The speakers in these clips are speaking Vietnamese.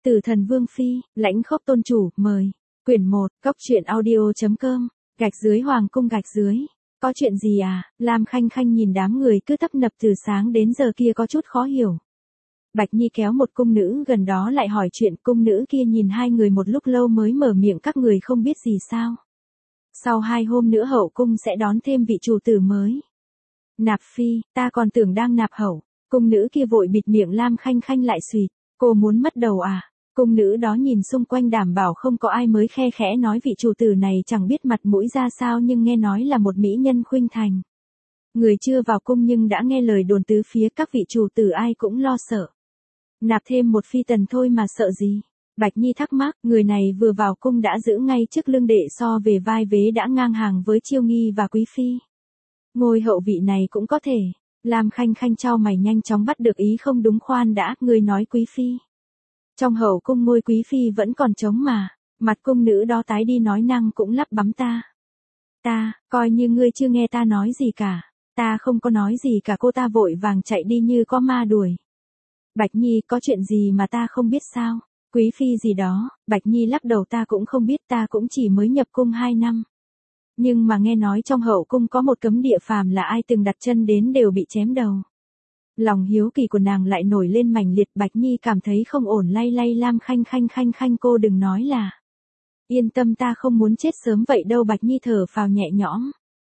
Tử Thần Vương Phi, Lãnh Khốc Tôn Chủ, mời. Quyển 1, Cốc truyện audio.com, Hoàng cung _ Có chuyện gì à? Lam Khanh Khanh nhìn đám người cứ tấp nập từ sáng đến giờ kia có chút khó hiểu. Bạch Nhi kéo một cung nữ gần đó lại hỏi chuyện, cung nữ kia nhìn hai người một lúc lâu mới mở miệng, các người không biết gì sao? Sau 2 hôm nữa hậu cung sẽ đón thêm vị chủ tử mới. Nạp phi, ta còn tưởng đang nạp hậu. Cung nữ kia vội bịt miệng Lam Khanh Khanh lại suýt, cô muốn mất đầu à? Cung nữ đó nhìn xung quanh đảm bảo không có ai mới khe khẽ nói vị chủ tử này chẳng biết mặt mũi ra sao nhưng nghe nói là một mỹ nhân khuynh thành. Người chưa vào cung nhưng đã nghe lời đồn tứ phía, các vị chủ tử ai cũng lo sợ. Nạp thêm một phi tần thôi mà sợ gì? Bạch Nhi thắc mắc, người này vừa vào cung đã giữ ngay chức lương đệ, so về vai vế đã ngang hàng với Chiêu Nghi và Quý Phi. Ngôi hậu vị này cũng có thể. Lam Khanh Khanh chau mày nhanh chóng bắt được ý không đúng, khoan đã, người nói Quý Phi. Trong hậu cung ngôi Quý Phi vẫn còn trống mà. Mặt cung nữ đó tái đi nói năng cũng lắp bắm ta, coi như ngươi chưa nghe ta nói gì cả. Ta không có nói gì cả, cô ta vội vàng chạy đi như có ma đuổi. Bạch Nhi, có chuyện gì mà ta không biết sao? Quý Phi gì đó? Bạch Nhi lắc đầu, ta cũng không biết, ta cũng chỉ mới nhập cung 2 năm. Nhưng mà nghe nói trong hậu cung có một cấm địa, phàm là ai từng đặt chân đến đều bị chém đầu. Lòng hiếu kỳ của nàng lại nổi lên mãnh liệt. Bạch Nhi cảm thấy không ổn, lay Lam Khanh Khanh, cô đừng nói là. Yên tâm, ta không muốn chết sớm vậy đâu. Bạch Nhi thở phào nhẹ nhõm.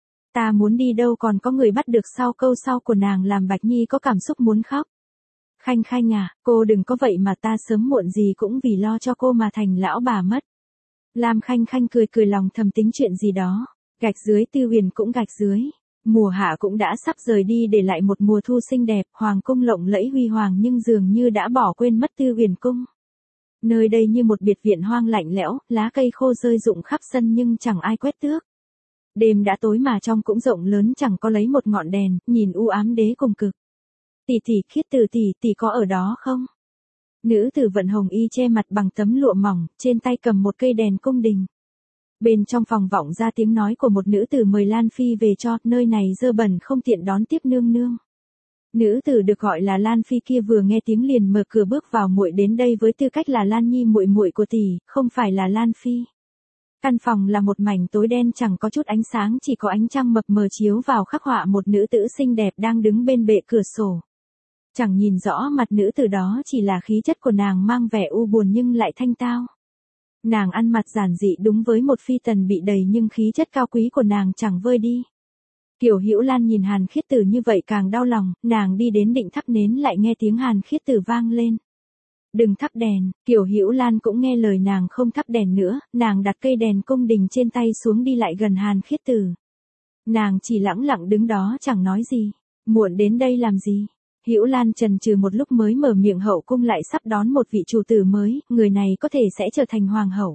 Ta muốn đi đâu còn có người bắt được. Sau câu sau của nàng làm Bạch Nhi có cảm xúc muốn khóc. Khanh Khanh à, cô đừng có vậy mà, ta sớm muộn gì cũng vì lo cho cô mà thành lão bà mất. Lam Khanh Khanh cười lòng thầm tính chuyện gì đó. Gạch dưới Tư Huyền cũng gạch dưới. Mùa hạ cũng đã sắp rời đi, để lại một mùa thu xinh đẹp, hoàng cung lộng lẫy huy hoàng nhưng dường như đã bỏ quên mất Tư Huyền cung. Nơi đây như một biệt viện hoang lạnh lẽo, lá cây khô rơi rụng khắp sân nhưng chẳng ai quét tước. Đêm đã tối mà trong cũng rộng lớn chẳng có lấy một ngọn đèn, nhìn u ám đế cùng cực. Tỷ, Khiết Tử tỷ có ở đó không? Nữ tử vận hồng y che mặt bằng tấm lụa mỏng, trên tay cầm một cây đèn cung đình. Bên trong phòng vọng ra tiếng nói của một nữ tử mời Lan Phi về cho, nơi này dơ bẩn không tiện đón tiếp nương nương. Nữ tử được gọi là Lan Phi kia vừa nghe tiếng liền mở cửa bước vào, muội đến đây với tư cách là Lan Nhi muội của tỷ, không phải là Lan Phi. Căn phòng là một mảnh tối đen chẳng có chút ánh sáng, chỉ có ánh trăng mập mờ chiếu vào khắc họa một nữ tử xinh đẹp đang đứng bên bệ cửa sổ. Chẳng nhìn rõ mặt nữ tử đó, chỉ là khí chất của nàng mang vẻ u buồn nhưng lại thanh tao. Nàng ăn mặc giản dị đúng với một phi tần bị đầy nhưng khí chất cao quý của nàng chẳng vơi đi. Kiều Hữu Lan nhìn Hàn Khiết Tử như vậy càng đau lòng, nàng đi đến định thắp nến lại nghe tiếng Hàn Khiết Tử vang lên. Đừng thắp đèn. Kiều Hữu Lan cũng nghe lời nàng không thắp đèn nữa, nàng đặt cây đèn cung đình trên tay xuống đi lại gần Hàn Khiết Tử. Nàng chỉ lẳng lặng đứng đó chẳng nói gì. Muộn đến đây làm gì? Hữu Lan chần chừ một lúc mới mở miệng, hậu cung lại sắp đón một vị chủ tử mới, người này có thể sẽ trở thành hoàng hậu.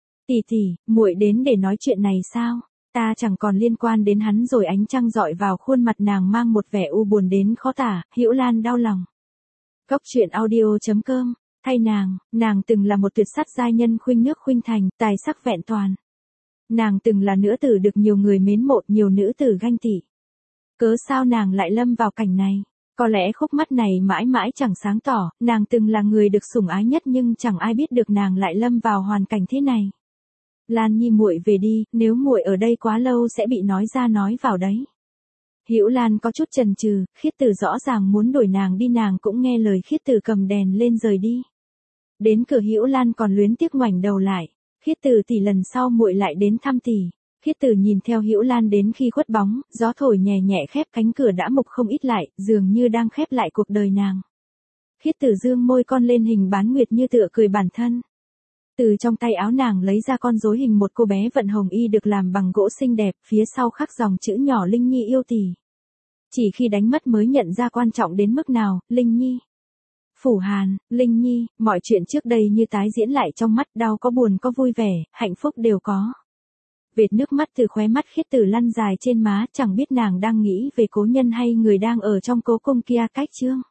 Tỷ, muội đến để nói chuyện này sao? Ta chẳng còn liên quan đến hắn rồi. Ánh trăng dọi vào khuôn mặt nàng mang một vẻ u buồn đến khó tả, Hữu Lan đau lòng. Cốc truyện audio.com, thay nàng từng là một tuyệt sắc giai nhân khuynh nước khuynh thành, tài sắc vẹn toàn. Nàng từng là nữ tử được nhiều người mến mộ, nhiều nữ tử ganh tị. Cớ sao nàng lại lâm vào cảnh này? Có lẽ khúc mắc này mãi mãi chẳng sáng tỏ, nàng từng là người được sủng ái nhất nhưng chẳng ai biết được nàng lại lâm vào hoàn cảnh thế này. Lan Nhi muội về đi, nếu muội ở đây quá lâu sẽ bị nói ra nói vào đấy. Hữu Lan có chút chần chừ, Khiết Tử rõ ràng muốn đuổi nàng đi, nàng cũng nghe lời Khiết Tử cầm đèn lên rời đi. Đến cửa Hữu Lan còn luyến tiếc ngoảnh đầu lại. Khiết Tử tỷ, lần sau muội lại đến thăm tỷ. Khiết Tử nhìn theo Hữu Lan đến khi khuất bóng, gió thổi nhẹ nhẹ khép cánh cửa đã mục không ít lại, dường như đang khép lại cuộc đời nàng. Khiết Tử dương môi cong lên hình bán nguyệt như tựa cười bản thân. Từ trong tay áo nàng lấy ra con rối hình một cô bé vận hồng y được làm bằng gỗ xinh đẹp, phía sau khắc dòng chữ nhỏ Linh Nhi yêu tỷ. Chỉ khi đánh mất mới nhận ra quan trọng đến mức nào, Linh Nhi. Phủ Hàn, Linh Nhi, mọi chuyện trước đây như tái diễn lại trong mắt, đau có buồn có vui vẻ, hạnh phúc đều có. Vệt nước mắt từ khóe mắt Khiết Tử lăn dài trên má, chẳng biết nàng đang nghĩ về cố nhân hay người đang ở trong cố cung kia. Cách chương